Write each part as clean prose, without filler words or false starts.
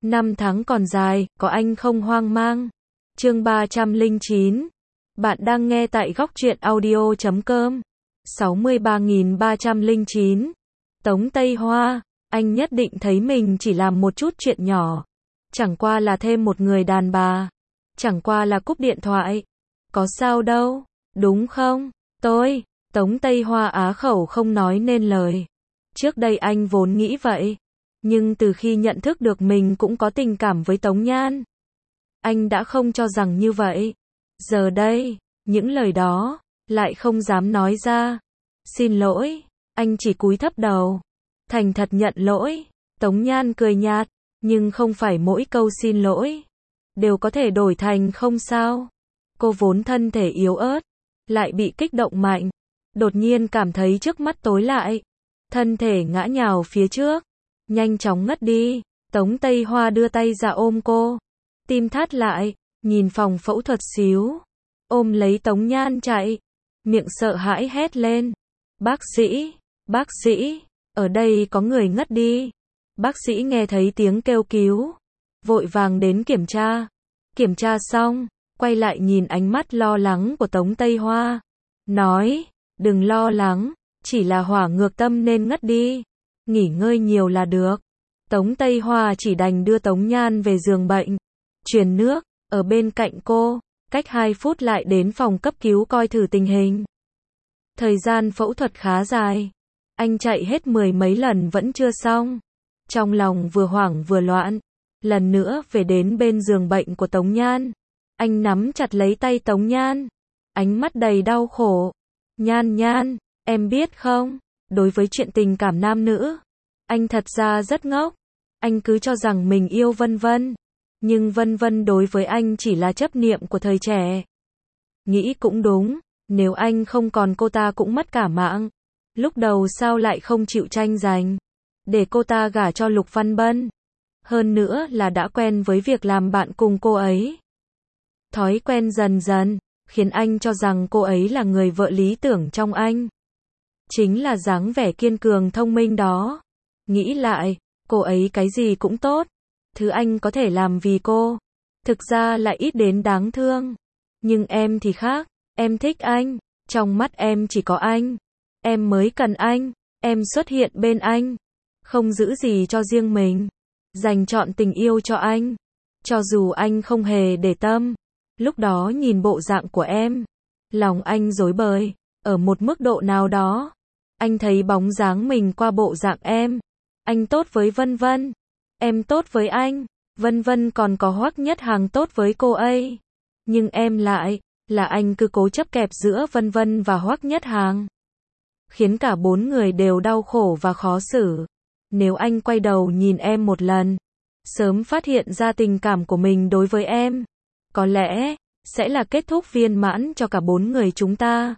Năm tháng còn dài, có anh không hoang mang. Chương 309. Bạn đang nghe tại góc truyện audio.com. 63.309. Tống Tây Hoa, anh nhất định thấy mình chỉ làm một chút chuyện nhỏ. Chẳng qua là thêm một người đàn bà. Chẳng qua là cúp điện thoại. Có sao đâu, đúng không? Tống Tây Hoa á khẩu không nói nên lời. Trước đây anh vốn nghĩ vậy. Nhưng từ khi nhận thức được mình cũng có tình cảm với Tống Nhan, anh đã không cho rằng như vậy. Giờ đây, những lời đó, lại không dám nói ra. Xin lỗi, anh chỉ cúi thấp đầu. Thành thật nhận lỗi. Tống Nhan cười nhạt, nhưng không phải mỗi câu xin lỗi đều có thể đổi thành không sao. Cô vốn thân thể yếu ớt, lại bị kích động mạnh. Đột nhiên cảm thấy trước mắt tối lại. Thân thể ngã nhào phía trước. Nhanh chóng ngất đi. Tống Tây Hoa đưa tay ra ôm cô. Tim thắt lại, nhìn phòng phẫu thuật xíu. Ôm lấy Tống Nhan chạy. Miệng sợ hãi hét lên. Bác sĩ, ở đây có người ngất đi. Bác sĩ nghe thấy tiếng kêu cứu. Vội vàng đến kiểm tra. Kiểm tra xong, quay lại nhìn ánh mắt lo lắng của Tống Tây Hoa. Nói, đừng lo lắng, chỉ là hỏa ngược tâm nên ngất đi. Nghỉ ngơi nhiều là được. Tống Tây Hoa chỉ đành đưa Tống Nhan về giường bệnh. Truyền nước, ở bên cạnh cô, cách 2 phút lại đến phòng cấp cứu coi thử tình hình. Thời gian phẫu thuật khá dài. Anh chạy hết 10 mấy lần vẫn chưa xong. Trong lòng vừa hoảng vừa loạn. Lần nữa về đến bên giường bệnh của Tống Nhan. Anh nắm chặt lấy tay Tống Nhan. Ánh mắt đầy đau khổ. Nhan, em biết không, đối với chuyện tình cảm nam nữ, anh thật ra rất ngốc. Anh cứ cho rằng mình yêu Vân Vân. Nhưng Vân Vân đối với anh chỉ là chấp niệm của thời trẻ. Nghĩ cũng đúng, nếu anh không còn cô ta cũng mất cả mạng. Lúc đầu sao lại không chịu tranh giành, để cô ta gả cho Lục Văn Bân. Hơn nữa là đã quen với việc làm bạn cùng cô ấy. Thói quen dần dần, khiến anh cho rằng cô ấy là người vợ lý tưởng trong anh. Chính là dáng vẻ kiên cường thông minh đó. Nghĩ lại, cô ấy cái gì cũng tốt. Thứ anh có thể làm vì cô, thực ra lại ít đến đáng thương. Nhưng em thì khác, em thích anh. Trong mắt em chỉ có anh. Em mới cần anh. Em xuất hiện bên anh. Không giữ gì cho riêng mình. Dành trọn tình yêu cho anh. Cho dù anh không hề để tâm. Lúc đó nhìn bộ dạng của em, lòng anh rối bời. Ở một mức độ nào đó, anh thấy bóng dáng mình qua bộ dạng em. Anh tốt với Vân Vân. Em tốt với anh. Vân Vân còn có Hoắc Nhất Hàng tốt với cô ấy. Nhưng em lại, là anh cứ cố chấp kẹp giữa Vân Vân và Hoắc Nhất Hàng. Khiến cả 4 người đều đau khổ và khó xử. Nếu anh quay đầu nhìn em một lần, sớm phát hiện ra tình cảm của mình đối với em, có lẽ sẽ là kết thúc viên mãn cho cả 4 người chúng ta.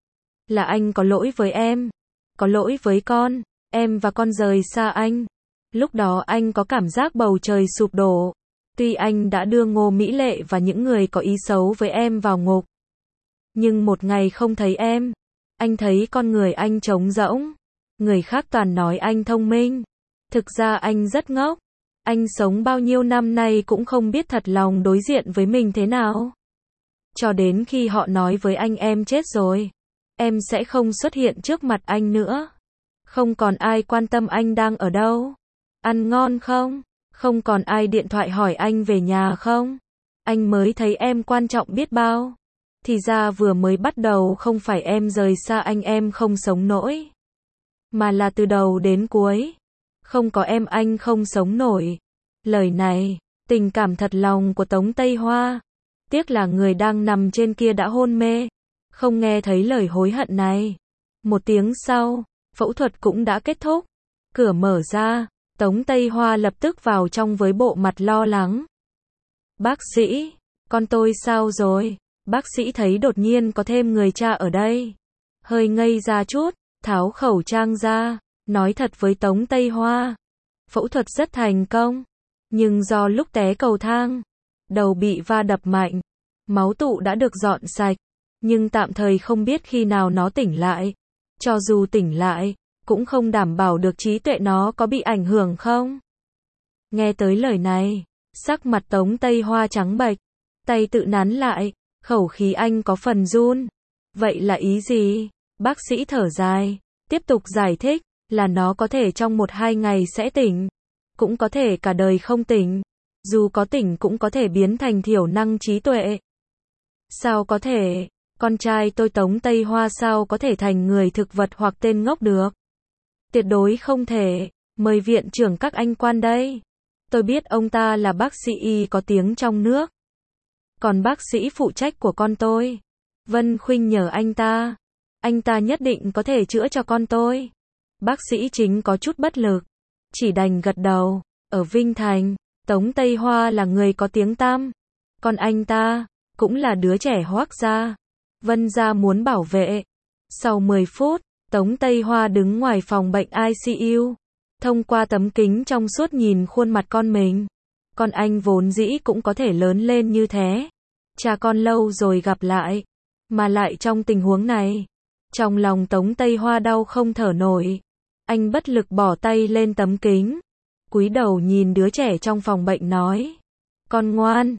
Là anh có lỗi với em, có lỗi với con, em và con rời xa anh. Lúc đó anh có cảm giác bầu trời sụp đổ. Tuy anh đã đưa Ngô Mỹ Lệ và những người có ý xấu với em vào ngục. Nhưng một ngày không thấy em, anh thấy con người anh trống rỗng. Người khác toàn nói anh thông minh. Thực ra anh rất ngốc. Anh sống bao nhiêu năm nay cũng không biết thật lòng đối diện với mình thế nào. Cho đến khi họ nói với anh em chết rồi. Em sẽ không xuất hiện trước mặt anh nữa. Không còn ai quan tâm anh đang ở đâu. Ăn ngon không? Không còn ai điện thoại hỏi anh về nhà không? Anh mới thấy em quan trọng biết bao. Thì ra vừa mới bắt đầu không phải em rời xa anh em không sống nổi. Mà là từ đầu đến cuối. Không có em anh không sống nổi. Lời này, tình cảm thật lòng của Tống Tây Hoa. Tiếc là người đang nằm trên kia đã hôn mê. Không nghe thấy lời hối hận này. 1 tiếng sau, phẫu thuật cũng đã kết thúc. Cửa mở ra, Tống Tây Hoa lập tức vào trong với bộ mặt lo lắng. Bác sĩ, con tôi sao rồi? Bác sĩ thấy đột nhiên có thêm người cha ở đây. Hơi ngây ra chút, tháo khẩu trang ra, nói thật với Tống Tây Hoa. Phẫu thuật rất thành công. Nhưng do lúc té cầu thang, đầu bị va đập mạnh. Máu tụ đã được dọn sạch. Nhưng tạm thời không biết khi nào nó tỉnh lại. Cho dù tỉnh lại, cũng không đảm bảo được trí tuệ nó có bị ảnh hưởng không. Nghe tới lời này, sắc mặt Tống Tây Hoa trắng bệch, tay tự nắn lại, khẩu khí anh có phần run. Vậy là ý gì? Bác sĩ thở dài, tiếp tục giải thích, là nó có thể trong 1-2 ngày sẽ tỉnh, cũng có thể cả đời không tỉnh, dù có tỉnh cũng có thể biến thành thiểu năng trí tuệ. Sao có thể? Con trai tôi Tống Tây Hoa sao có thể thành người thực vật hoặc tên ngốc được? Tuyệt đối không thể, mời viện trưởng các anh quan đây. Tôi biết ông ta là bác sĩ y có tiếng trong nước. Còn bác sĩ phụ trách của con tôi, Vân Khuynh nhờ anh ta nhất định có thể chữa cho con tôi. Bác sĩ chính có chút bất lực, chỉ đành gật đầu. Ở Vinh Thành, Tống Tây Hoa là người có tiếng tăm, còn anh ta cũng là đứa trẻ Hoắc gia, Vân gia muốn bảo vệ. Sau 10 phút, Tống Tây Hoa đứng ngoài phòng bệnh ICU, thông qua tấm kính trong suốt nhìn khuôn mặt con mình. Con anh vốn dĩ cũng có thể lớn lên như thế. Cha con lâu rồi gặp lại, mà lại trong tình huống này. Trong lòng Tống Tây Hoa đau không thở nổi. Anh bất lực bỏ tay lên tấm kính, cúi đầu nhìn đứa trẻ trong phòng bệnh nói. Con ngoan,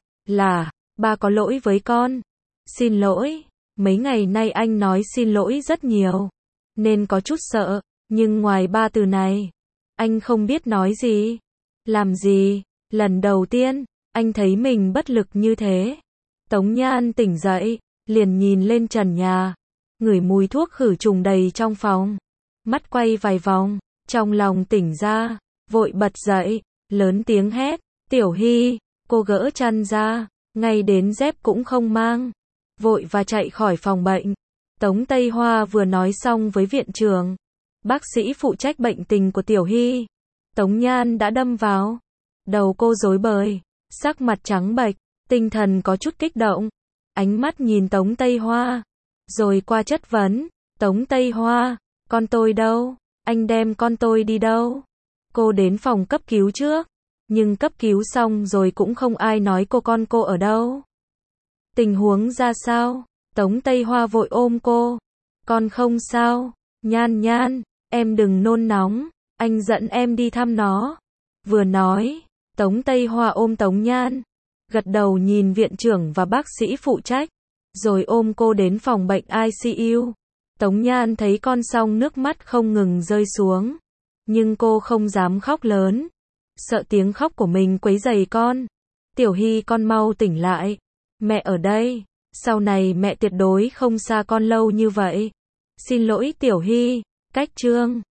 ba có lỗi với con. Xin lỗi, mấy ngày nay anh nói xin lỗi rất nhiều, nên có chút sợ, nhưng ngoài 3 từ này, anh không biết nói gì, làm gì. Lần đầu tiên, anh thấy mình bất lực như thế. Tống Nhan tỉnh dậy, liền nhìn lên trần nhà, ngửi mùi thuốc khử trùng đầy trong phòng, mắt quay vài vòng, trong lòng tỉnh ra, vội bật dậy, lớn tiếng hét, Tiểu Hy. Cô gỡ chăn ra, ngay đến dép cũng không mang, vội và chạy khỏi phòng bệnh. Tống Tây Hoa vừa nói xong với viện trưởng, bác sĩ phụ trách bệnh tình của Tiểu Hy, Tống Nhan đã đâm vào. Đầu cô rối bời, sắc mặt trắng bệch, tinh thần có chút kích động, ánh mắt nhìn Tống Tây Hoa, rồi qua chất vấn. Tống Tây Hoa, con tôi đâu? Anh đem con tôi đi đâu? Cô đến phòng cấp cứu trước, nhưng cấp cứu xong rồi cũng không ai nói con cô ở đâu. Tình huống ra sao? Tống Tây Hoa vội ôm cô. Con không sao, Nhan Nhan, em đừng nôn nóng, anh dẫn em đi thăm nó. Vừa nói, Tống Tây Hoa ôm Tống Nhan, gật đầu nhìn viện trưởng và bác sĩ phụ trách, rồi ôm cô đến phòng bệnh ICU. Tống Nhan thấy con xong nước mắt không ngừng rơi xuống, nhưng cô không dám khóc lớn, sợ tiếng khóc của mình quấy rầy con. Tiểu Hy con mau tỉnh lại, mẹ ở đây, sau này mẹ tuyệt đối không xa con lâu như vậy. Xin lỗi Tiểu Hy, cách chương.